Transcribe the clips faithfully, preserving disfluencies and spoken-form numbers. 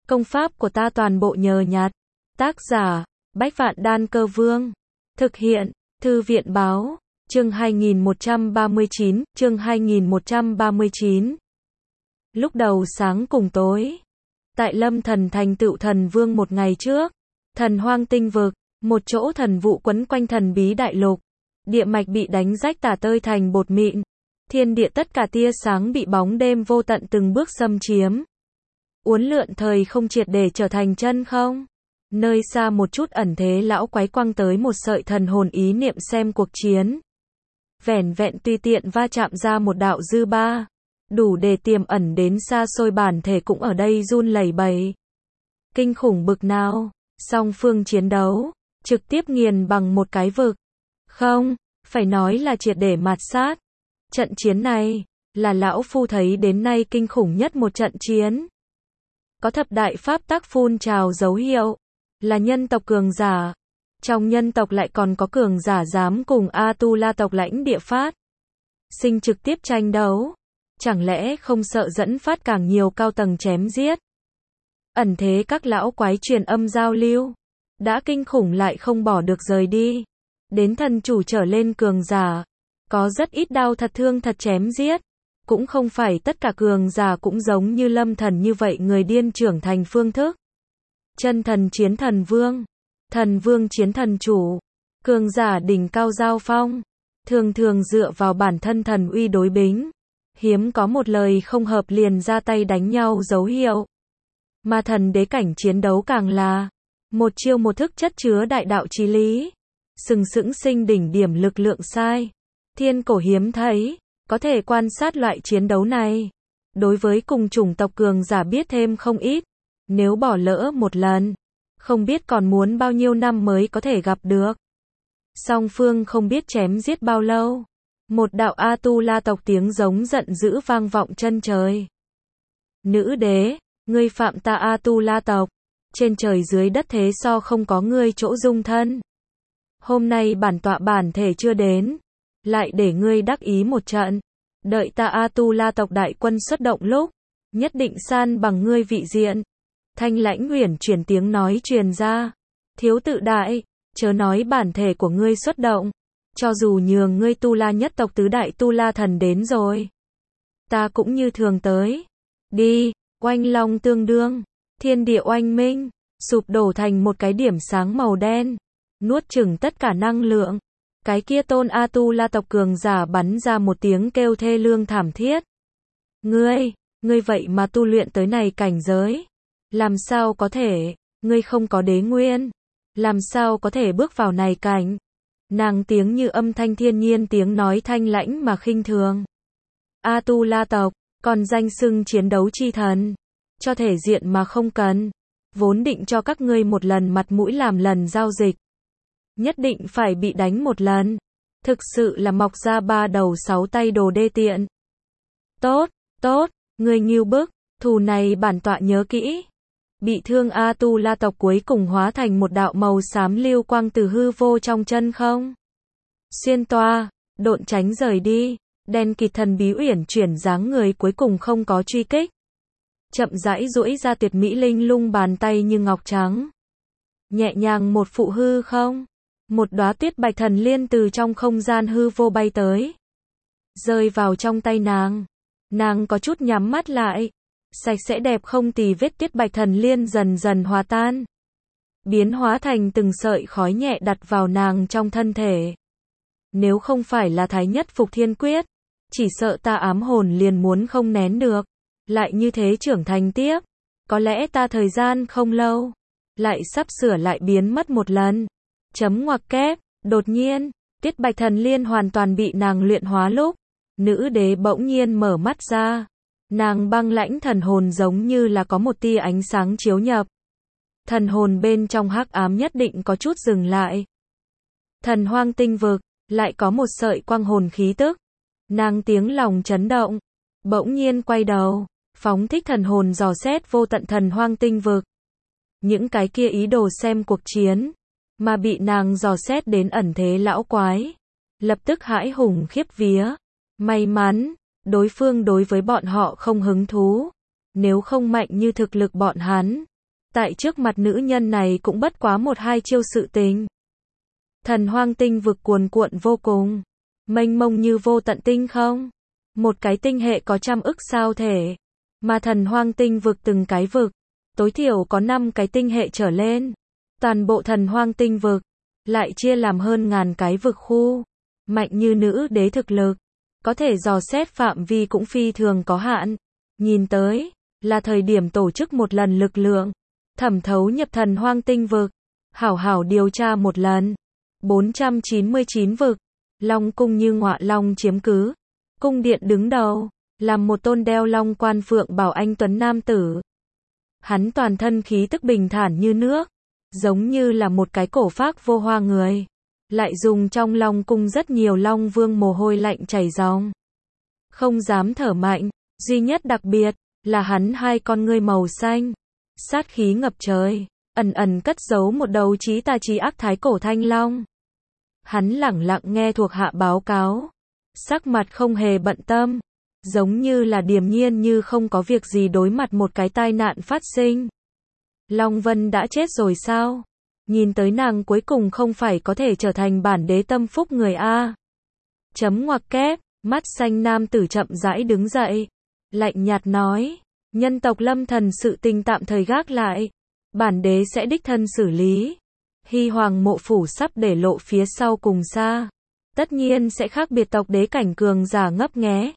Công pháp của ta toàn bộ nhờ nhặt. Tác giả, Bách Vạn Đan Cơ Vương. Thực hiện, Thư viện Báo. Chương hai nghìn một trăm ba mươi chín, chương hai nghìn một trăm ba mươi chín. Lúc đầu sáng cùng tối, tại Lâm Thần thành tựu thần vương một ngày trước, Thần Hoang Tinh Vực, một chỗ thần vụ quấn quanh thần bí đại lục, địa mạch bị đánh rách tả tơi thành bột mịn, thiên địa tất cả tia sáng bị bóng đêm vô tận từng bước xâm chiếm. Uốn lượn thời không triệt để trở thành chân không. Nơi xa một chút ẩn thế lão quái quăng tới một sợi thần hồn ý niệm xem cuộc chiến. Vẻn vẹn tùy tiện va chạm ra một đạo dư ba, đủ để tiềm ẩn đến xa xôi bản thể cũng ở đây run lẩy bẩy. Kinh khủng bực nào, song phương chiến đấu, trực tiếp nghiền bằng một cái vực. Không, phải nói là triệt để mạt sát. Trận chiến này, là lão phu thấy đến nay kinh khủng nhất một trận chiến. Có thập đại pháp tắc phun trào dấu hiệu, là nhân tộc cường giả. Trong nhân tộc lại còn có cường giả dám cùng A-tu-la tộc lãnh địa phát sinh trực tiếp tranh đấu. Chẳng lẽ không sợ dẫn phát càng nhiều cao tầng chém giết? Ẩn thế các lão quái truyền âm giao lưu, đã kinh khủng lại không bỏ được rời đi. Đến thần chủ trở lên cường giả, có rất ít đau thật thương thật chém giết. Cũng không phải tất cả cường giả cũng giống như Lâm Thần như vậy người điên trưởng thành phương thức. Chân thần chiến thần vương, thần vương chiến thần chủ, cường giả đỉnh cao giao phong, thường thường dựa vào bản thân thần uy đối bính, hiếm có một lời không hợp liền ra tay đánh nhau dấu hiệu. Mà thần đế cảnh chiến đấu càng là một chiêu một thức chất chứa đại đạo chí lý, sừng sững sinh đỉnh điểm lực lượng sai, thiên cổ hiếm thấy. Có thể quan sát loại chiến đấu này, đối với cùng chủng tộc cường giả biết thêm không ít. Nếu bỏ lỡ một lần, không biết còn muốn bao nhiêu năm mới có thể gặp được. Song phương không biết chém giết bao lâu, một đạo A-tu-la tộc tiếng giống giận dữ vang vọng chân trời. Nữ đế, ngươi phạm ta A-tu-la tộc, trên trời dưới đất thế so không có ngươi chỗ dung thân. Hôm nay bản tọa bản thể chưa đến, lại để ngươi đắc ý một trận. Đợi ta A-tu-la tộc đại quân xuất động lúc, nhất định san bằng ngươi vị diện. Thanh lãnh uyển chuyển tiếng nói truyền ra. Thiếu tự đại, chớ nói bản thể của ngươi xuất động. Cho dù nhường ngươi tu-la nhất tộc tứ đại tu-la thần đến rồi, ta cũng như thường tới. Đi, oanh long tương đương, thiên địa oanh minh, sụp đổ thành một cái điểm sáng màu đen, nuốt chửng tất cả năng lượng. Cái kia tôn A-tu-la tộc cường giả bắn ra một tiếng kêu thê lương thảm thiết. Ngươi, ngươi vậy mà tu luyện tới này cảnh giới. Làm sao có thể, ngươi không có đế nguyên. Làm sao có thể bước vào này cảnh. Nàng tiếng như âm thanh thiên nhiên tiếng nói thanh lãnh mà khinh thường. A-tu-la tộc, còn danh xưng chiến đấu chi thần. Cho thể diện mà không cần. Vốn định cho các ngươi một lần mặt mũi làm lần giao dịch. Nhất định phải bị đánh một lần. Thực sự là mọc ra ba đầu sáu tay đồ đê tiện. Tốt, tốt, ngươi ngưu bức, thù này bản tọa nhớ kỹ. Bị thương A-tu-la tộc cuối cùng hóa thành một đạo màu xám lưu quang từ hư vô trong chân không. Xuyên toa, độn tránh rời đi, đen kịt thần bí uyển chuyển dáng người cuối cùng không có truy kích. Chậm rãi duỗi ra tuyệt mỹ linh lung bàn tay như ngọc trắng. Nhẹ nhàng một phụ hư không. Một đóa tuyết bạch thần liên từ trong không gian hư vô bay tới. Rơi vào trong tay nàng. Nàng có chút nhắm mắt lại. Sạch sẽ đẹp không tì vết tuyết bạch thần liên dần dần hòa tan. Biến hóa thành từng sợi khói nhẹ đặt vào nàng trong thân thể. Nếu không phải là thái nhất phục thiên quyết, chỉ sợ ta ám hồn liền muốn không nén được. Lại như thế trưởng thành tiếp. Có lẽ ta thời gian không lâu, lại sắp sửa lại biến mất một lần. Chấm ngoặc kép, đột nhiên, tuyết bạch thần liên hoàn toàn bị nàng luyện hóa lúc, nữ đế bỗng nhiên mở mắt ra. Nàng băng lãnh thần hồn giống như là có một tia ánh sáng chiếu nhập. Thần hồn bên trong hắc ám nhất định có chút dừng lại. Thần hoang tinh vực, lại có một sợi quang hồn khí tức. Nàng tiếng lòng chấn động, bỗng nhiên quay đầu, phóng thích thần hồn dò xét vô tận thần hoang tinh vực. Những cái kia ý đồ xem cuộc chiến, mà bị nàng dò xét đến ẩn thế lão quái, lập tức hãi hùng khiếp vía. May mắn, đối phương đối với bọn họ không hứng thú. Nếu không mạnh như thực lực bọn hắn, tại trước mặt nữ nhân này cũng bất quá một hai chiêu sự tình. Thần hoang tinh vực cuồn cuộn vô cùng, mênh mông như vô tận tinh không. Một cái tinh hệ có trăm ức sao thể, mà thần hoang tinh vực từng cái vực, tối thiểu có năm cái tinh hệ trở lên. Toàn bộ thần hoang tinh vực, lại chia làm hơn ngàn cái vực khu. Mạnh như nữ đế thực lực, có thể dò xét phạm vi cũng phi thường có hạn. Nhìn tới, là thời điểm tổ chức một lần lực lượng, thẩm thấu nhập thần hoang tinh vực, hảo hảo điều tra một lần. bốn trăm chín mươi chín vực, Long cung như ngọa long chiếm cứ. Cung điện đứng đầu, làm một tôn đeo long quan phượng bảo anh tuấn nam tử. Hắn toàn thân khí tức bình thản như nước, giống như là một cái cổ phác vô hoa người. Lại dùng trong long cung rất nhiều long vương mồ hôi lạnh chảy ròng. Không dám thở mạnh, duy nhất đặc biệt, là hắn hai con ngươi màu xanh. Sát khí ngập trời, ẩn ẩn cất giấu một đầu chí tà chí ác thái cổ thanh long. Hắn lẳng lặng nghe thuộc hạ báo cáo. Sắc mặt không hề bận tâm, giống như là điềm nhiên như không có việc gì đối mặt một cái tai nạn phát sinh. Long Vân đã chết rồi sao? Nhìn tới nàng cuối cùng không phải có thể trở thành bản đế tâm phúc người A. Chấm ngoặc kép, mắt xanh nam tử chậm rãi đứng dậy. Lạnh nhạt nói, nhân tộc Lâm Thần sự tình tạm thời gác lại. Bản đế sẽ đích thân xử lý. Hy Hoàng mộ phủ sắp để lộ phía sau cùng xa. Tất nhiên sẽ khác biệt tộc đế cảnh cường giả ngấp nghé.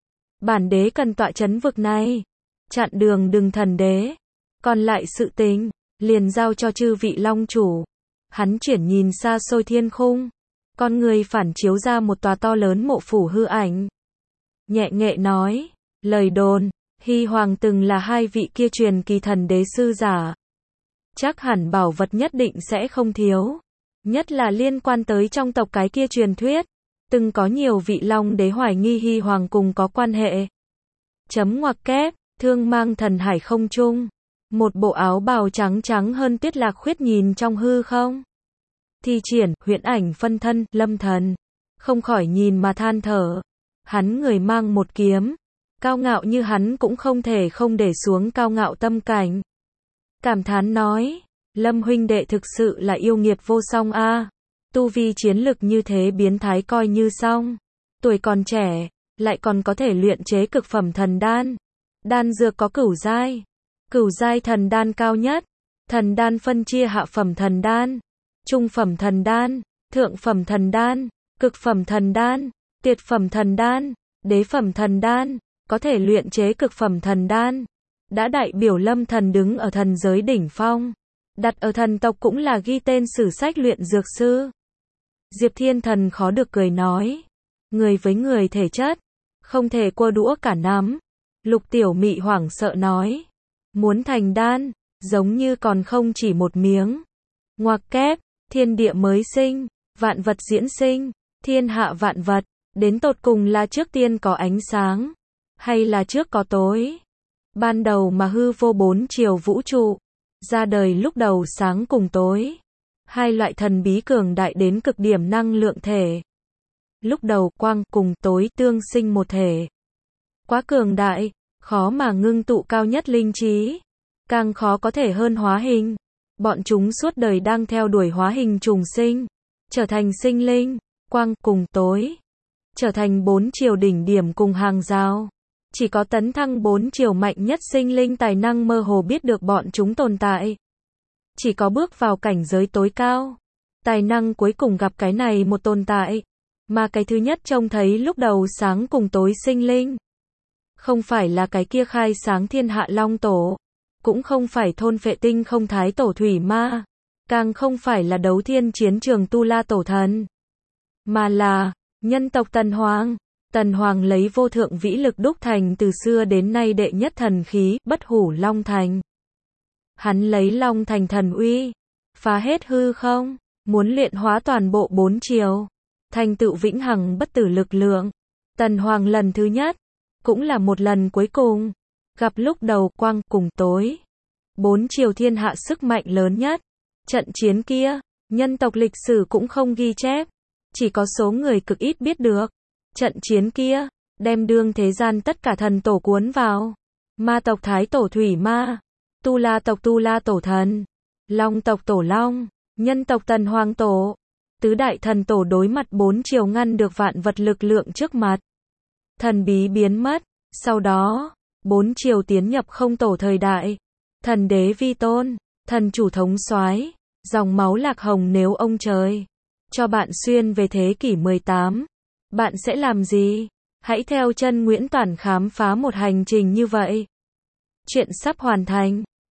Bản đế cần tọa chấn vực này. Chặn đường đừng thần đế. Còn lại sự tình, liền giao cho chư vị long chủ. Hắn chuyển nhìn xa xôi thiên khung. Con người phản chiếu ra một tòa to lớn mộ phủ hư ảnh. Nhẹ nghệ nói, lời đồn, Hy Hoàng từng là hai vị kia truyền kỳ thần đế sư giả. Chắc hẳn bảo vật nhất định sẽ không thiếu. Nhất là liên quan tới trong tộc cái kia truyền thuyết. Từng có nhiều vị long đế hoài nghi Hy Hoàng cùng có quan hệ. Chấm ngoặc kép, thương mang thần hải không trung. Một bộ áo bào trắng trắng hơn tuyết lạc khuyết nhìn trong hư không. Thi triển, huyễn ảnh phân thân, Lâm Thần. Không khỏi nhìn mà than thở. Hắn người mang một kiếm. Cao ngạo như hắn cũng không thể không để xuống cao ngạo tâm cảnh. Cảm thán nói, Lâm huynh đệ thực sự là yêu nghiệt vô song a. Tu vi chiến lực như thế biến thái coi như xong. Tuổi còn trẻ, lại còn có thể luyện chế cực phẩm thần đan. Đan dược có cửu giai. Cửu giai thần đan cao nhất. Thần đan phân chia hạ phẩm thần đan, trung phẩm thần đan, thượng phẩm thần đan, cực phẩm thần đan, tuyệt phẩm thần đan, đế phẩm thần đan. Có thể luyện chế cực phẩm thần đan, đã đại biểu Lâm Thần đứng ở thần giới đỉnh phong. Đặt ở thần tộc cũng là ghi tên sử sách luyện dược sư. Diệp Thiên Thần khó được cười nói, người với người thể chất, không thể cua đũa cả nắm. Lục Tiểu Mị hoảng sợ nói, muốn thành đan, giống như còn không chỉ một miếng. Ngoặc kép, thiên địa mới sinh, vạn vật diễn sinh, thiên hạ vạn vật, đến tột cùng là trước tiên có ánh sáng, hay là trước có tối? Ban đầu mà hư vô bốn chiều vũ trụ, ra đời lúc đầu sáng cùng tối. Hai loại thần bí cường đại đến cực điểm năng lượng thể. Lúc đầu quang cùng tối tương sinh một thể. Quá cường đại, khó mà ngưng tụ cao nhất linh trí. Càng khó có thể hơn hóa hình. Bọn chúng suốt đời đang theo đuổi hóa hình trùng sinh. Trở thành sinh linh, quang cùng tối. Trở thành bốn chiều đỉnh điểm cùng hàng rào. Chỉ có tấn thăng bốn chiều mạnh nhất sinh linh tài năng mơ hồ biết được bọn chúng tồn tại. Chỉ có bước vào cảnh giới tối cao, tài năng cuối cùng gặp cái này một tồn tại. Mà cái thứ nhất trông thấy lúc đầu sáng cùng tối sinh linh. Không phải là cái kia khai sáng thiên hạ long tổ. Cũng không phải thôn phệ tinh không thái tổ thủy ma. Càng không phải là đấu thiên chiến trường tu la tổ thần. Mà là, nhân tộc Tần Hoàng. Tần Hoàng lấy vô thượng vĩ lực đúc thành từ xưa đến nay đệ nhất thần khí, bất hủ Long Thành. Hắn lấy Long Thành thần uy, phá hết hư không, muốn luyện hóa toàn bộ bốn chiều, thành tựu vĩnh hằng bất tử lực lượng. Tần Hoàng lần thứ nhất, cũng là một lần cuối cùng, gặp lúc đầu quang cùng tối. Bốn chiều thiên hạ sức mạnh lớn nhất. Trận chiến kia, nhân tộc lịch sử cũng không ghi chép, chỉ có số người cực ít biết được. Trận chiến kia, đem đương thế gian tất cả thần tổ cuốn vào. Ma tộc thái tổ thủy ma, Tu La tộc Tu La tổ thần, Long tộc Tổ Long, Nhân tộc Tần Hoàng Tổ. Tứ đại thần tổ đối mặt bốn chiều ngăn được vạn vật lực lượng trước mặt. Thần bí biến mất, sau đó, bốn chiều tiến nhập không tổ thời đại. Thần đế vi tôn, thần chủ thống soái, dòng máu lạc hồng nếu ông trời cho bạn xuyên về thế kỷ mười tám, bạn sẽ làm gì? Hãy theo chân Nguyễn Toản khám phá một hành trình như vậy. Chuyện sắp hoàn thành.